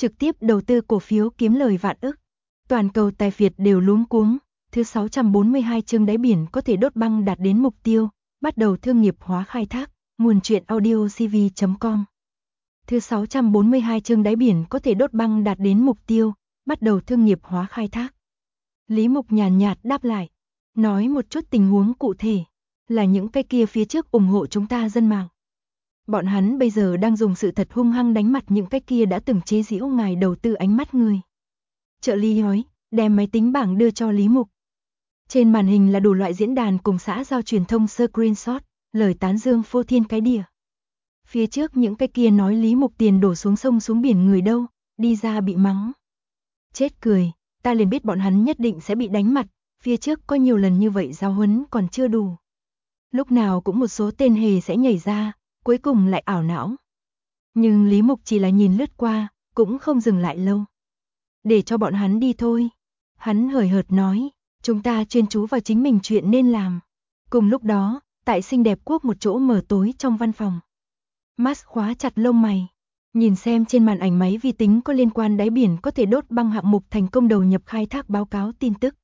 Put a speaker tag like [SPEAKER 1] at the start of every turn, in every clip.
[SPEAKER 1] trực tiếp đầu tư cổ phiếu kiếm lời vạn ức. Toàn cầu tài phiệt đều luống cuống. Thứ 642 chương đáy biển có thể đốt băng đạt đến mục tiêu, bắt đầu thương nghiệp hóa khai thác. Nguồn truyện audio cv.com. Thứ 642 chương đáy biển có thể đốt băng đạt đến mục tiêu, bắt đầu thương nghiệp hóa khai thác. Lý Mục nhàn nhạt đáp lại, nói một chút tình huống cụ thể, là những cái kia phía trước ủng hộ chúng ta dân mạng. Bọn hắn bây giờ đang dùng sự thật hung hăng đánh mặt những cái kia đã từng chế giễu ngài đầu tư ánh mắt người. Trợ lý nói, đem máy tính bảng đưa cho Lý Mục. Trên màn hình là đủ loại diễn đàn cùng xã giao truyền thông screenshot, lời tán dương phô thiên cái địa. Phía trước những cái kia nói Lý Mục tiền đổ xuống sông xuống biển người đâu, đi ra bị mắng. Chết cười, ta liền biết bọn hắn nhất định sẽ bị đánh mặt, phía trước có nhiều lần như vậy giáo huấn còn chưa đủ. Lúc nào cũng một số tên hề sẽ nhảy ra, cuối cùng lại ảo não. Nhưng Lý Mục chỉ là nhìn lướt qua, cũng không dừng lại lâu. Để cho bọn hắn đi thôi. Hắn hời hợt nói, chúng ta chuyên chú vào chính mình chuyện nên làm. Cùng lúc đó, tại xinh đẹp quốc một chỗ mờ tối trong văn phòng. Max khóa chặt lông mày, nhìn xem trên màn ảnh máy vi tính có liên quan đáy biển có thể đốt băng hạng mục thành công đầu nhập khai thác báo cáo tin tức.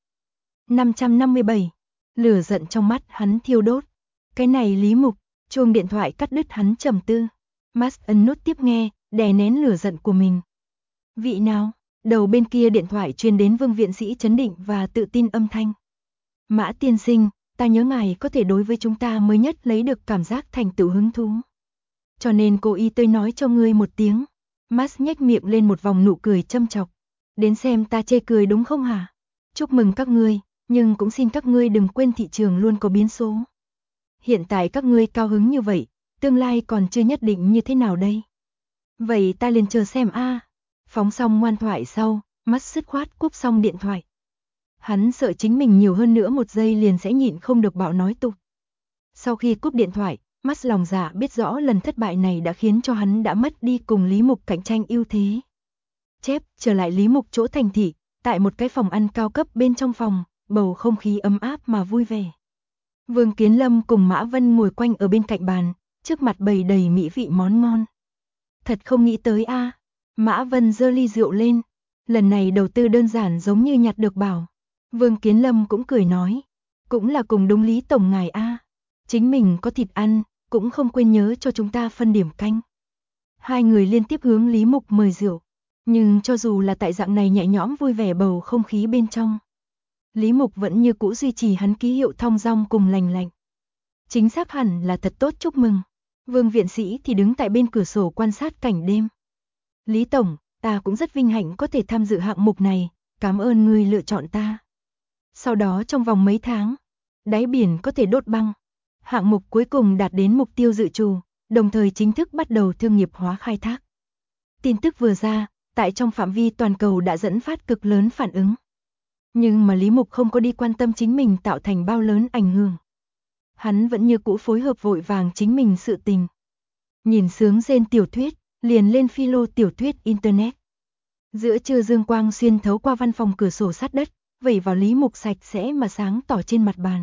[SPEAKER 1] 557. Lửa giận trong mắt hắn thiêu đốt. Cái này Lý Mục, chuông điện thoại cắt đứt hắn trầm tư. Max ấn nút tiếp nghe, đè nén lửa giận của mình. Vị nào? Đầu bên kia điện thoại truyền đến Vương viện sĩ chấn định và tự tin âm thanh. Mã tiên sinh, ta nhớ ngài có thể đối với chúng ta mới nhất lấy được cảm giác thành tựu hứng thú. Cho nên cô y tôi nói cho ngươi một tiếng. Max nhếch miệng lên một vòng nụ cười châm chọc. Đến xem ta chê cười đúng không hả? Chúc mừng các ngươi, nhưng cũng xin các ngươi đừng quên thị trường luôn có biến số. Hiện tại các ngươi cao hứng như vậy, tương lai còn chưa nhất định như thế nào đây? Vậy ta liền chờ xem a. Phóng xong ngoan thoại sau, Max sứt khoát cúp xong điện thoại. Hắn sợ chính mình nhiều hơn nữa một giây liền sẽ nhịn không được bạo nói tục. Sau khi cúp điện thoại, Max lòng dạ biết rõ lần thất bại này đã khiến cho hắn đã mất đi cùng Lý Mục cạnh tranh ưu thế. Trở lại Lý Mục chỗ thành thị, tại một cái phòng ăn cao cấp bên trong phòng, bầu không khí ấm áp mà vui vẻ. Vương Kiến Lâm cùng Mã Vân ngồi quanh ở bên cạnh bàn, trước mặt bày đầy mỹ vị món ngon. Thật không nghĩ tới a. Mã Vân giơ ly rượu lên, lần này đầu tư đơn giản giống như nhặt được bảo. Vương Kiến Lâm cũng cười nói, cũng là cùng đúng Lý tổng ngài a. Chính mình có thịt ăn, cũng không quên nhớ cho chúng ta phân điểm canh. Hai người liên tiếp hướng Lý Mục mời rượu, nhưng cho dù là tại dạng này nhẹ nhõm vui vẻ bầu không khí bên trong, Lý Mục vẫn như cũ duy trì hắn ký hiệu thong dong cùng lành lạnh. Chính xác hẳn là thật tốt chúc mừng. Vương viện sĩ thì đứng tại bên cửa sổ quan sát cảnh đêm. Lý tổng, ta cũng rất vinh hạnh có thể tham dự hạng mục này, cảm ơn ngươi lựa chọn ta. Sau đó trong vòng mấy tháng, đáy biển có thể đốt băng. Hạng mục cuối cùng đạt đến mục tiêu dự trù, đồng thời chính thức bắt đầu thương nghiệp hóa khai thác. Tin tức vừa ra, tại trong phạm vi toàn cầu đã dẫn phát cực lớn phản ứng. Nhưng mà Lý Mục không có đi quan tâm chính mình tạo thành bao lớn ảnh hưởng. Hắn vẫn như cũ phối hợp vội vàng chính mình sự tình. Nhìn sướng rên tiểu thuyết, liền lên philo tiểu thuyết internet. Giữa trưa dương quang xuyên thấu qua văn phòng cửa sổ sát đất, vẩy vào Lý Mục sạch sẽ mà sáng tỏ trên mặt bàn.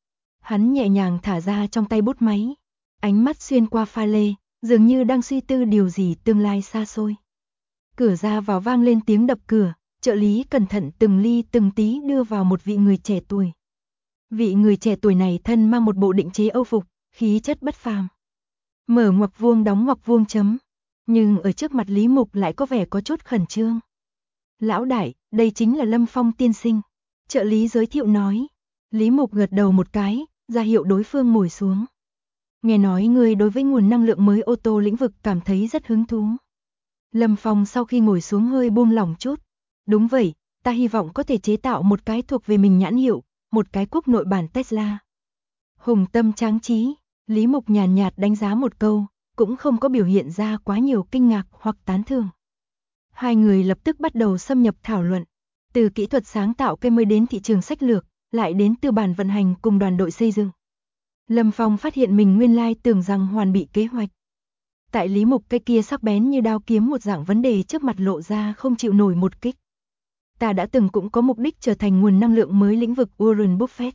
[SPEAKER 1] Hắn nhẹ nhàng thả ra trong tay bút máy, ánh mắt xuyên qua pha lê, dường như đang suy tư điều gì tương lai xa xôi. Cửa ra vào vang lên tiếng đập cửa, trợ lý cẩn thận từng ly từng tí đưa vào một vị người trẻ tuổi. Vị người trẻ tuổi này thân mang một bộ định chế Âu phục, khí chất bất phàm. Mở ngoặc vuông đóng ngoặc vuông chấm, nhưng ở trước mặt Lý Mục lại có vẻ có chút khẩn trương. Lão đại, đây chính là Lâm Phong tiên sinh. Trợ lý giới thiệu nói. Lý Mục gật đầu một cái, ra hiệu đối phương ngồi xuống. Nghe nói ngươi đối với nguồn năng lượng mới ô tô lĩnh vực cảm thấy rất hứng thú. Lâm Phong sau khi ngồi xuống hơi buông lỏng chút. Đúng vậy, ta hy vọng có thể chế tạo một cái thuộc về mình nhãn hiệu, một cái quốc nội bản Tesla. Hùng tâm tráng trí, Lý Mục nhàn nhạt đánh giá một câu, cũng không có biểu hiện ra quá nhiều kinh ngạc hoặc tán thưởng. Hai người lập tức bắt đầu xâm nhập thảo luận, từ kỹ thuật sáng tạo cây mới đến thị trường sách lược, lại đến tư bản vận hành cùng đoàn đội xây dựng. Lâm Phong phát hiện mình nguyên lai tưởng rằng hoàn bị kế hoạch. Tại Lý Mục cái kia sắc bén như đao kiếm một dạng vấn đề trước mặt lộ ra không chịu nổi một kích. Ta đã từng cũng có mục đích trở thành nguồn năng lượng mới lĩnh vực Warren Buffett.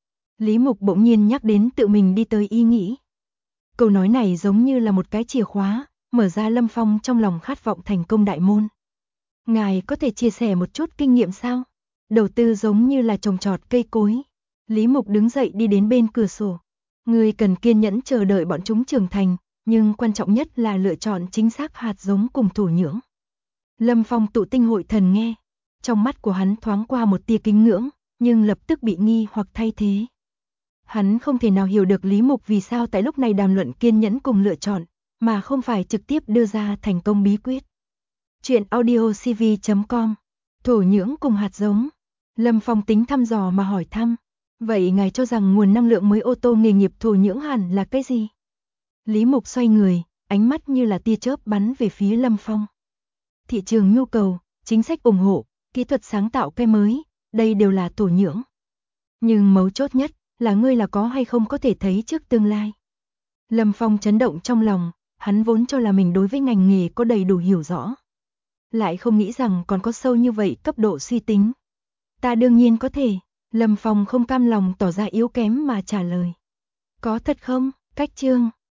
[SPEAKER 1] Lý Mục bỗng nhiên nhắc đến tự mình đi tới ý nghĩ. Câu nói này giống như là một cái chìa khóa, mở ra Lâm Phong trong lòng khát vọng thành công đại môn. Ngài có thể chia sẻ một chút kinh nghiệm sao? Đầu tư giống như là trồng trọt cây cối. Lý Mục đứng dậy đi đến bên cửa sổ. Ngươi cần kiên nhẫn chờ đợi bọn chúng trưởng thành, nhưng quan trọng nhất là lựa chọn chính xác hạt giống cùng thổ nhưỡng. Lâm Phong tụ tinh hội thần nghe. Trong mắt của hắn thoáng qua một tia kính ngưỡng, nhưng lập tức bị nghi hoặc thay thế. Hắn không thể nào hiểu được Lý Mục vì sao tại lúc này đàm luận kiên nhẫn cùng lựa chọn, mà không phải trực tiếp đưa ra thành công bí quyết. Chuyện audiocv.com. Thổ nhưỡng cùng hạt giống. Lâm Phong tính thăm dò mà hỏi thăm. Vậy ngài cho rằng nguồn năng lượng mới ô tô nghề nghiệp thổ nhưỡng hẳn là cái gì? Lý Mục xoay người, ánh mắt như là tia chớp bắn về phía Lâm Phong. Thị trường nhu cầu, chính sách ủng hộ, kỹ thuật sáng tạo cái mới, đây đều là thổ nhưỡng. Nhưng mấu chốt nhất là ngươi là có hay không có thể thấy trước tương lai. Lâm Phong chấn động trong lòng, hắn vốn cho là mình đối với ngành nghề có đầy đủ hiểu rõ. Lại không nghĩ rằng còn có sâu như vậy cấp độ suy tính. Ta đương nhiên có thể, Lâm Phong không cam lòng tỏ ra yếu kém mà trả lời. Có thật không? Cách chương